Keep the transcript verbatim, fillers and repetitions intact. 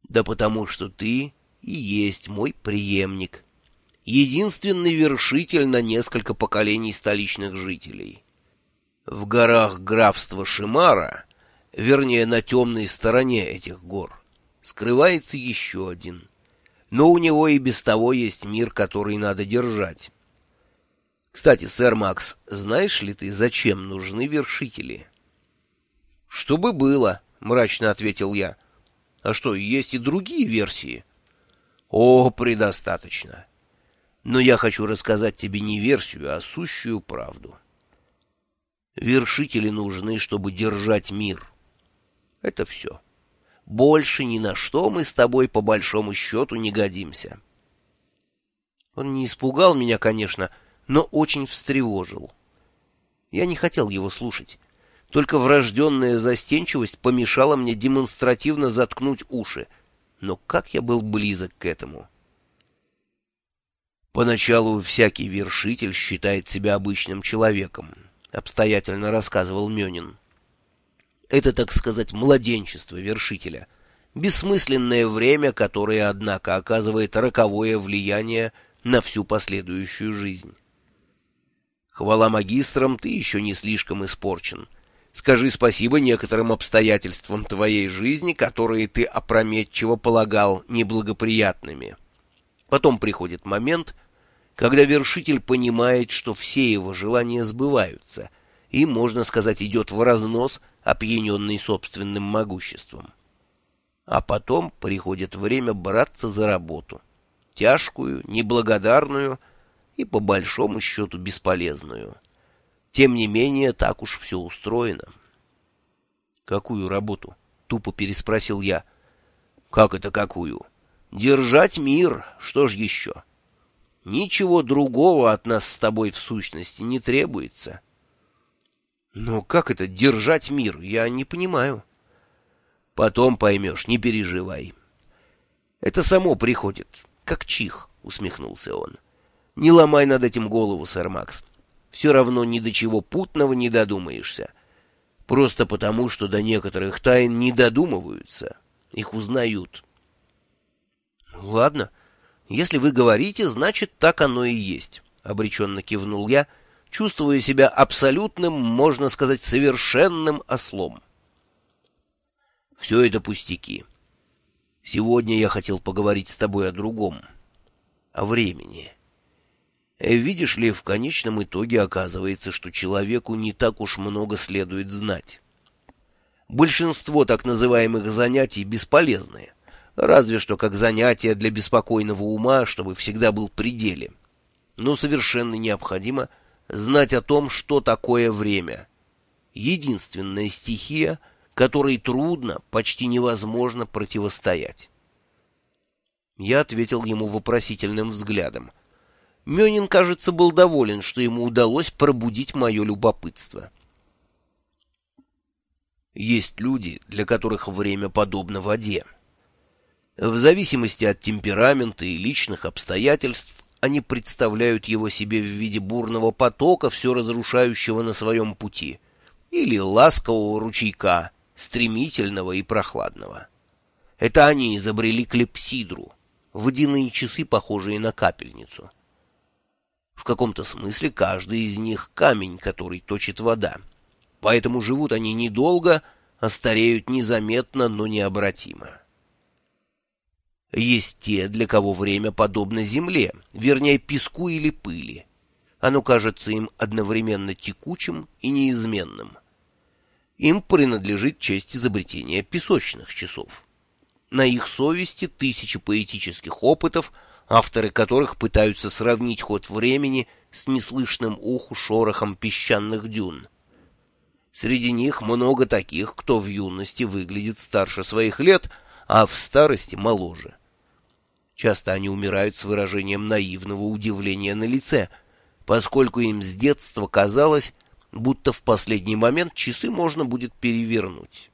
Да потому что ты и есть мой преемник, единственный вершитель на несколько поколений столичных жителей. В горах графства Шимара, вернее, на темной стороне этих гор, скрывается еще один. Но у него и без того есть мир, который надо держать. Кстати, сэр Макс, знаешь ли ты, зачем нужны вершители? — Чтобы было, — мрачно ответил я. — А что, есть и другие версии? — О, предостаточно. Но я хочу рассказать тебе не версию, а сущую правду. Вершители нужны, чтобы держать мир. Это все. Больше ни на что мы с тобой по большому счету не годимся. Он не испугал меня, конечно, но очень встревожил. Я не хотел его слушать. Только врожденная застенчивость помешала мне демонстративно заткнуть уши. Но как я был близок к этому? Поначалу всякий вершитель считает себя обычным человеком, обстоятельно рассказывал Мёнин. Это, так сказать, младенчество вершителя, бессмысленное время, которое, однако, оказывает роковое влияние на всю последующую жизнь. Хвала магистрам, ты еще не слишком испорчен. Скажи спасибо некоторым обстоятельствам твоей жизни, которые ты опрометчиво полагал неблагоприятными. Потом приходит момент, когда вершитель понимает, что все его желания сбываются, и, можно сказать, идет вразнос, опьяненный собственным могуществом. А потом приходит время браться за работу, тяжкую, неблагодарную и, по большому счету, бесполезную. Тем не менее, так уж все устроено. — Какую работу? — тупо переспросил я. — Как это какую? Держать мир, что ж еще? Ничего другого от нас с тобой в сущности не требуется. — Но как это держать мир? Я не понимаю. — Потом поймешь, не переживай. — Это само приходит, как чих, — усмехнулся он. — Не ломай над этим голову, сэр Макс. Все равно ни до чего путного не додумаешься. Просто потому, что до некоторых тайн не додумываются. Их узнают. — Ладно, если вы говорите, значит, так оно и есть, — обреченно кивнул я, чувствуя себя абсолютным, можно сказать, совершенным ослом. Все это пустяки. Сегодня я хотел поговорить с тобой о другом. О времени. Видишь ли, в конечном итоге оказывается, что человеку не так уж много следует знать. Большинство так называемых занятий бесполезны, разве что как занятия для беспокойного ума, чтобы всегда был в пределе. Но совершенно необходимо знать о том, что такое время. Единственная стихия, которой трудно, почти невозможно противостоять. Я ответил ему вопросительным взглядом. Мёнин, кажется, был доволен, что ему удалось пробудить мое любопытство. Есть люди, для которых время подобно воде. В зависимости от темперамента и личных обстоятельств они представляют его себе в виде бурного потока, все разрушающего на своем пути, или ласкового ручейка, стремительного и прохладного. Это они изобрели клепсидру, водяные часы, похожие на капельницу. В каком-то смысле каждый из них — камень, который точит вода. Поэтому живут они недолго, а стареют незаметно, но необратимо. Есть те, для кого время подобно земле, вернее, песку или пыли. Оно кажется им одновременно текучим и неизменным. Им принадлежит честь изобретения песочных часов. На их совести тысячи поэтических опытов, авторы которых пытаются сравнить ход времени с неслышным уху шорохом песчаных дюн. Среди них много таких, кто в юности выглядит старше своих лет, а в старости моложе. Часто они умирают с выражением наивного удивления на лице, поскольку им с детства казалось, будто в последний момент часы можно будет перевернуть.